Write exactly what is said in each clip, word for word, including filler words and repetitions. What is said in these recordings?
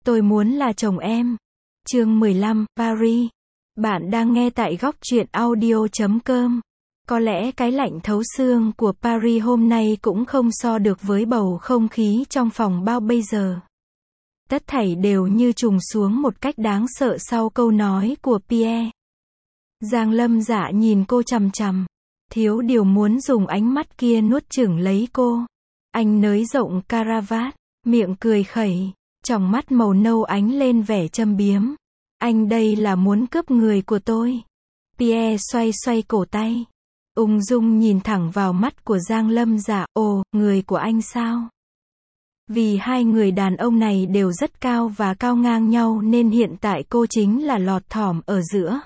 Tôi muốn là chồng em. Chương mười lăm, Paris. Bạn đang nghe tại góc truyện audio chấm com. Có lẽ cái lạnh thấu xương của Paris hôm nay cũng không so được với bầu không khí trong phòng bao bây giờ. Tất thảy đều như trùng xuống một cách đáng sợ sau câu nói của Pierre. Giang Lâm Dạ nhìn cô chằm chằm. Thiếu điều muốn dùng ánh mắt kia nuốt chửng lấy cô. Anh nới rộng caravat, miệng cười khẩy, tròng mắt màu nâu ánh lên vẻ châm biếm. Anh đây là muốn cướp người của tôi. Pierre xoay xoay cổ tay, ung dung nhìn thẳng vào mắt của Giang Lâm Dạ. Ồ, người của anh sao? Vì hai người đàn ông này đều rất cao và cao ngang nhau nên hiện tại cô chính là lọt thỏm ở giữa.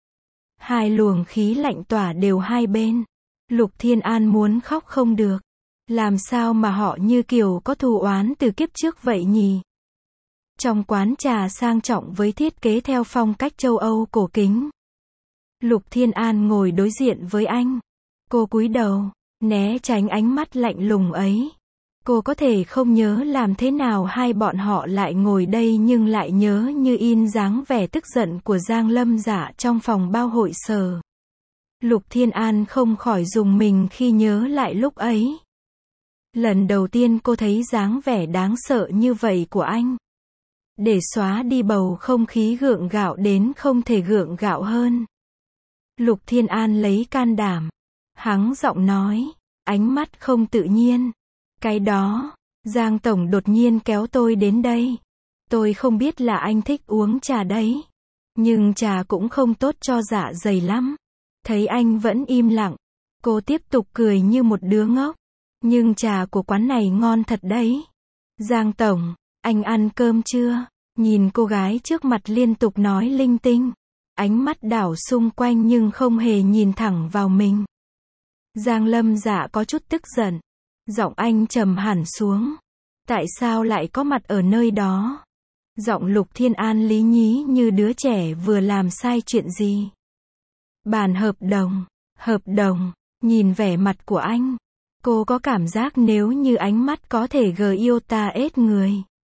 Hai luồng khí lạnh tỏa đều hai bên. Lục Thiên An muốn khóc không được. Làm sao mà họ như kiểu có thù oán từ kiếp trước vậy nhỉ? Trong quán trà sang trọng với thiết kế theo phong cách châu Âu cổ kính, Lục Thiên An ngồi đối diện với anh. Cô cúi đầu, né tránh ánh mắt lạnh lùng ấy. Cô có thể không nhớ làm thế nào hai bọn họ lại ngồi đây nhưng lại nhớ như in dáng vẻ tức giận của Giang Lâm Dạ trong phòng bao hội sở. Lục Thiên An không khỏi rùng mình khi nhớ lại lúc ấy. Lần đầu tiên cô thấy dáng vẻ đáng sợ như vậy của anh. Để xóa đi bầu không khí gượng gạo đến không thể gượng gạo hơn, Lục Thiên An lấy can đảm, hắng giọng nói, ánh mắt không tự nhiên. Cái đó, Giang Tổng đột nhiên kéo tôi đến đây. Tôi không biết là anh thích uống trà đấy. Nhưng trà cũng không tốt cho dạ dày lắm. Thấy anh vẫn im lặng, cô tiếp tục cười như một đứa ngốc. Nhưng trà của quán này ngon thật đấy. Giang Tổng, anh ăn cơm chưa? Nhìn cô gái trước mặt liên tục nói linh tinh. Ánh mắt đảo xung quanh nhưng không hề nhìn thẳng vào mình. Giang Lâm Dạ có chút tức giận. Giọng anh trầm hẳn xuống. Tại sao lại có mặt ở nơi đó? Giọng Lục Thiên An lý nhí như đứa trẻ vừa làm sai chuyện gì. Bàn hợp đồng, hợp đồng, nhìn vẻ mặt của anh. Cô có cảm giác nếu như ánh mắt có thể gờ yêu ta ết người.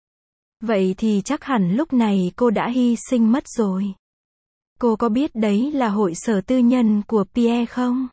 Vậy thì chắc hẳn lúc này cô đã hy sinh mất rồi. Cô có biết đấy là hội sở tư nhân của Pierre không?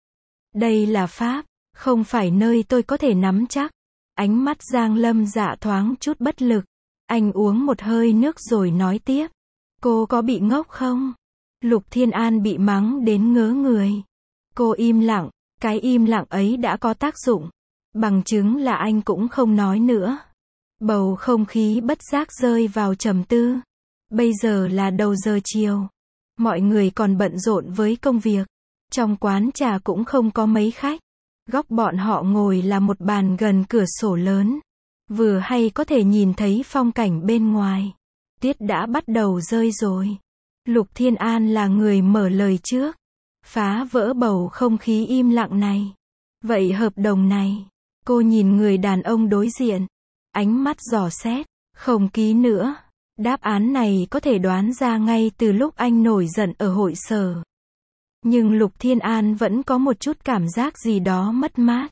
Đây là Pháp, không phải nơi tôi có thể nắm chắc. Ánh mắt Giang Lâm Dạ thoáng chút bất lực. Anh uống một hơi nước rồi nói tiếp. Cô có bị ngốc không? Lục Thiên An bị mắng đến ngớ người. Cô im lặng, cái im lặng ấy đã có tác dụng. Bằng chứng là anh cũng không nói nữa. Bầu không khí bất giác rơi vào trầm tư. Bây giờ là đầu giờ chiều. Mọi người còn bận rộn với công việc. Trong quán trà cũng không có mấy khách. Góc bọn họ ngồi là một bàn gần cửa sổ lớn. Vừa hay có thể nhìn thấy phong cảnh bên ngoài. Tiết đã bắt đầu rơi rồi. Lục Thiên An là người mở lời trước. Phá vỡ bầu không khí im lặng này. Vậy hợp đồng này. Cô nhìn người đàn ông đối diện. Ánh mắt dò xét. Không ký nữa. Đáp án này có thể đoán ra ngay từ lúc anh nổi giận ở hội sở. Nhưng Lục Thiên An vẫn có một chút cảm giác gì đó mất mát.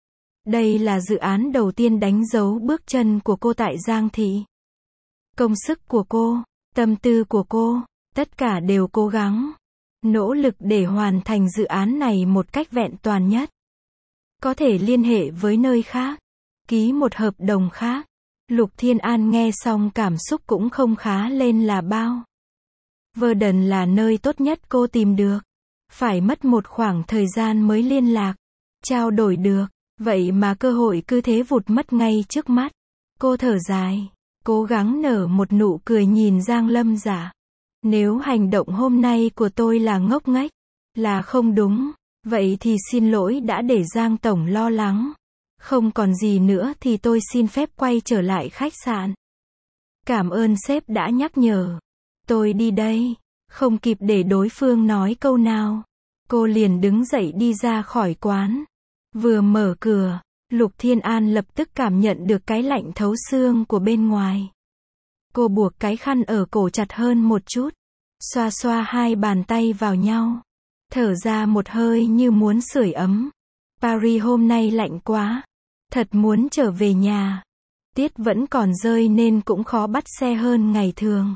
Đây là dự án đầu tiên đánh dấu bước chân của cô tại Giang Thị. Công sức của cô, tâm tư của cô, tất cả đều cố gắng, nỗ lực để hoàn thành dự án này một cách vẹn toàn nhất. Có thể liên hệ với nơi khác, ký một hợp đồng khác. Lục Thiên An nghe xong cảm xúc cũng không khá lên là bao. Verdun là nơi tốt nhất cô tìm được. Phải mất một khoảng thời gian mới liên lạc, trao đổi được. Vậy mà cơ hội cứ thế vụt mất ngay trước mắt. Cô thở dài, cố gắng nở một nụ cười nhìn Giang Lâm Dạ. Nếu hành động hôm nay của tôi là ngốc nghếch, là không đúng, vậy thì xin lỗi đã để Giang Tổng lo lắng. Không còn gì nữa thì tôi xin phép quay trở lại khách sạn. Cảm ơn sếp đã nhắc nhở. Tôi đi đây. Không kịp để đối phương nói câu nào, cô liền đứng dậy đi ra khỏi quán. Vừa mở cửa, Lục Thiên An lập tức cảm nhận được cái lạnh thấu xương của bên ngoài. Cô buộc cái khăn ở cổ chặt hơn một chút, xoa xoa hai bàn tay vào nhau, thở ra một hơi như muốn sưởi ấm. Paris hôm nay lạnh quá, thật muốn trở về nhà. Tiết vẫn còn rơi nên cũng khó bắt xe hơn ngày thường.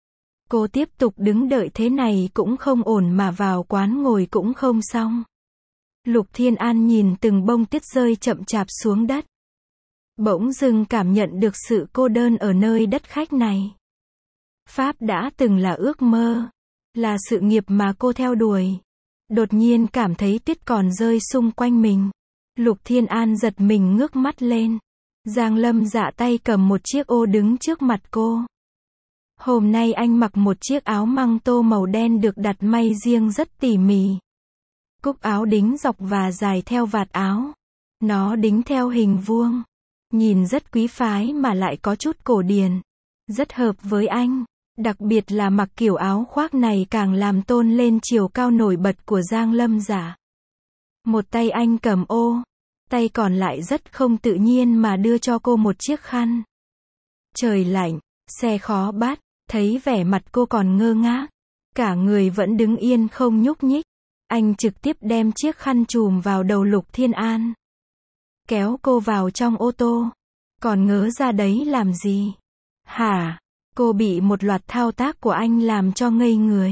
Cô tiếp tục đứng đợi thế này cũng không ổn mà vào quán ngồi cũng không xong. Lục Thiên An nhìn từng bông tuyết rơi chậm chạp xuống đất. Bỗng dưng cảm nhận được sự cô đơn ở nơi đất khách này. Pháp đã từng là ước mơ, là sự nghiệp mà cô theo đuổi. Đột nhiên cảm thấy tuyết còn rơi xung quanh mình. Lục Thiên An giật mình ngước mắt lên. Giang Lâm Dạ tay cầm một chiếc ô đứng trước mặt cô. Hôm nay anh mặc một chiếc áo măng tô màu đen được đặt may riêng rất tỉ mỉ. Cúc áo đính dọc và dài theo vạt áo. Nó đính theo hình vuông. Nhìn rất quý phái mà lại có chút cổ điển. Rất hợp với anh. Đặc biệt là mặc kiểu áo khoác này càng làm tôn lên chiều cao nổi bật của Giang Lâm Dạ. Một tay anh cầm ô. Tay còn lại rất không tự nhiên mà đưa cho cô một chiếc khăn. Trời lạnh, xe khó bắt, thấy vẻ mặt cô còn ngơ ngác. Cả người vẫn đứng yên không nhúc nhích. Anh trực tiếp đem chiếc khăn trùm vào đầu Lục Thiên An. Kéo cô vào trong ô tô. Còn ngớ ra đấy làm gì? Hả? Cô bị một loạt thao tác của anh làm cho ngây người.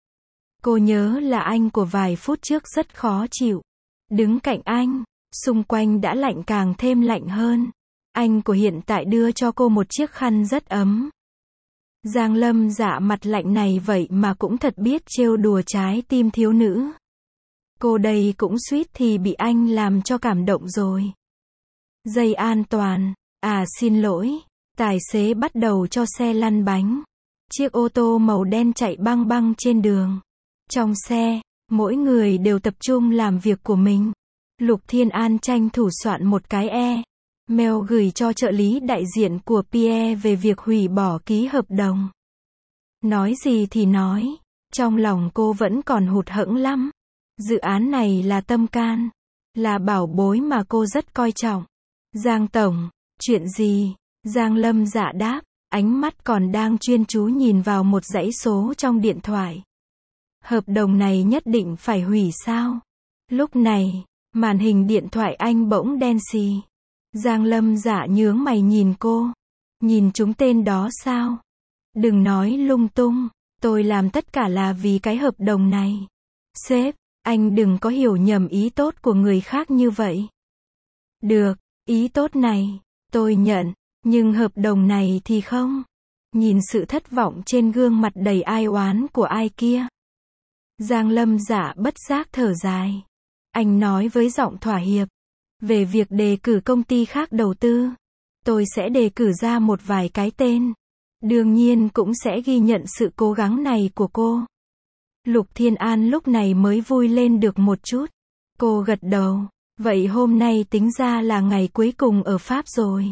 Cô nhớ là anh của vài phút trước rất khó chịu. Đứng cạnh anh, xung quanh đã lạnh càng thêm lạnh hơn. Anh của hiện tại đưa cho cô một chiếc khăn rất ấm. Giang Lâm Dạ mặt lạnh này vậy mà cũng thật biết trêu đùa trái tim thiếu nữ. Cô đây cũng suýt thì bị anh làm cho cảm động rồi. Dây an toàn. À xin lỗi. Tài xế bắt đầu cho xe lăn bánh. Chiếc ô tô màu đen chạy băng băng trên đường. Trong xe, mỗi người đều tập trung làm việc của mình. Lục Thiên An tranh thủ soạn một cái e-mail gửi cho trợ lý đại diện của Pierre về việc hủy bỏ ký hợp đồng. Nói gì thì nói, trong lòng cô vẫn còn hụt hẫng lắm. Dự án này là tâm can, là bảo bối mà cô rất coi trọng. Giang Tổng, chuyện gì? Giang Lâm Dạ đáp, ánh mắt còn đang chuyên chú nhìn vào một dãy số trong điện thoại. Hợp đồng này nhất định phải hủy sao? Lúc này, màn hình điện thoại anh bỗng đen xì. Giang Lâm Dạ nhướng mày nhìn cô. Nhìn chúng tên đó sao? Đừng nói lung tung, tôi làm tất cả là vì cái hợp đồng này. Sếp, anh đừng có hiểu nhầm ý tốt của người khác như vậy. Được, ý tốt này, tôi nhận, nhưng hợp đồng này thì không. Nhìn sự thất vọng trên gương mặt đầy ai oán của ai kia. Giang Lâm Dạ bất giác thở dài. Anh nói với giọng thỏa hiệp. Về việc đề cử công ty khác đầu tư, tôi sẽ đề cử ra một vài cái tên. Đương nhiên cũng sẽ ghi nhận sự cố gắng này của cô. Lục Thiên An lúc này mới vui lên được một chút. Cô gật đầu. Vậy hôm nay tính ra là ngày cuối cùng ở Pháp rồi.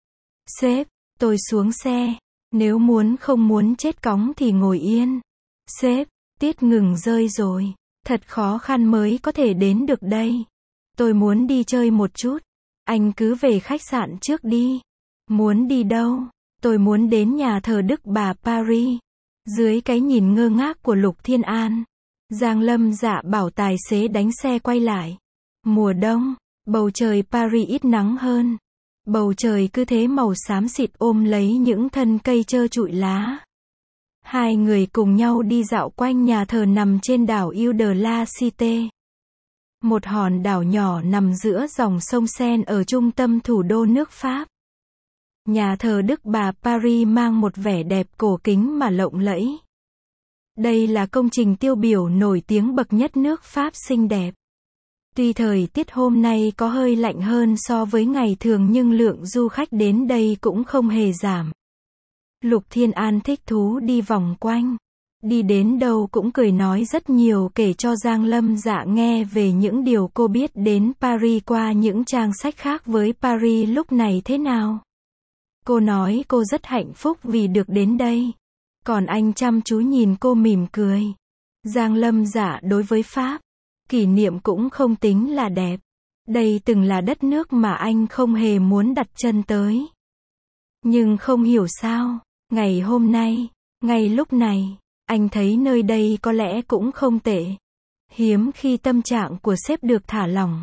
Sếp, tôi xuống xe. Nếu muốn không muốn chết cóng thì ngồi yên. Sếp, tiết ngừng rơi rồi. Thật khó khăn mới có thể đến được đây. Tôi muốn đi chơi một chút. Anh cứ về khách sạn trước đi. Muốn đi đâu? Tôi muốn đến nhà thờ Đức Bà Paris. Dưới cái nhìn ngơ ngác của Lục Thiên An, Giang Lâm Dạ bảo tài xế đánh xe quay lại. Mùa đông, bầu trời Paris ít nắng hơn. Bầu trời cứ thế màu xám xịt ôm lấy những thân cây trơ trụi lá. Hai người cùng nhau đi dạo quanh nhà thờ nằm trên đảo Île de la Cité. Một hòn đảo nhỏ nằm giữa dòng sông Seine ở trung tâm thủ đô nước Pháp. Nhà thờ Đức Bà Paris mang một vẻ đẹp cổ kính mà lộng lẫy. Đây là công trình tiêu biểu nổi tiếng bậc nhất nước Pháp xinh đẹp. Tuy thời tiết hôm nay có hơi lạnh hơn so với ngày thường nhưng lượng du khách đến đây cũng không hề giảm. Lục Thiên An thích thú đi vòng quanh. Đi đến đâu cũng cười nói rất nhiều kể cho Giang Lâm Dạ nghe về những điều cô biết đến Paris qua những trang sách khác với Paris lúc này thế nào. Cô nói cô rất hạnh phúc vì được đến đây. Còn anh chăm chú nhìn cô mỉm cười. Giang Lâm Dạ đối với Pháp, kỷ niệm cũng không tính là đẹp. Đây từng là đất nước mà anh không hề muốn đặt chân tới. Nhưng không hiểu sao, ngày hôm nay, ngay lúc này, anh thấy nơi đây có lẽ cũng không tệ. Hiếm khi tâm trạng của sếp được thả lỏng.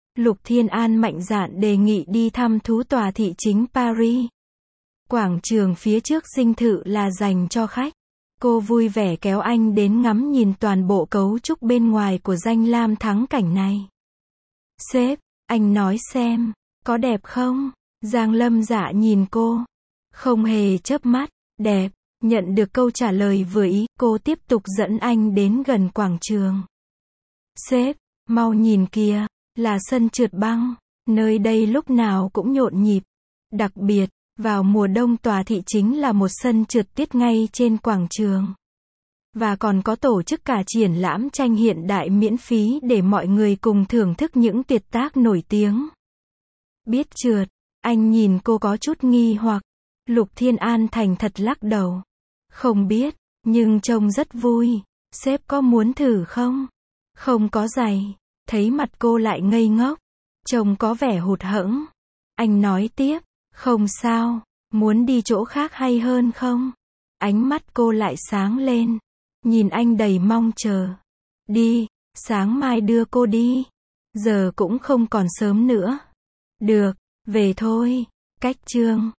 Lục Thiên An mạnh dạn đề nghị đi thăm thú tòa thị chính Paris. Quảng trường phía trước dinh thự là dành cho khách. Cô vui vẻ kéo anh đến ngắm nhìn toàn bộ cấu trúc bên ngoài của danh lam thắng cảnh này. Sếp, anh nói xem, có đẹp không? Giang Lâm Dạ nhìn cô. Không hề chớp mắt, đẹp. Nhận được câu trả lời vừa ý, cô tiếp tục dẫn anh đến gần quảng trường. Sếp, mau nhìn kìa, là sân trượt băng. Nơi đây lúc nào cũng nhộn nhịp. Đặc biệt, vào mùa đông tòa thị chính là một sân trượt tuyết ngay trên quảng trường. Và còn có tổ chức cả triển lãm tranh hiện đại miễn phí để mọi người cùng thưởng thức những tuyệt tác nổi tiếng. Biết trượt, anh nhìn cô có chút nghi hoặc. Lục Thiên An thành thật lắc đầu. Không biết, nhưng trông rất vui. Sếp có muốn thử không? Không có giày. Thấy mặt cô lại ngây ngốc. Trông có vẻ hụt hẫng. Anh nói tiếp. Không sao. Muốn đi chỗ khác hay hơn không? Ánh mắt cô lại sáng lên. Nhìn anh đầy mong chờ. Đi. Sáng mai đưa cô đi. Giờ cũng không còn sớm nữa. Được. Về thôi. Cách chương.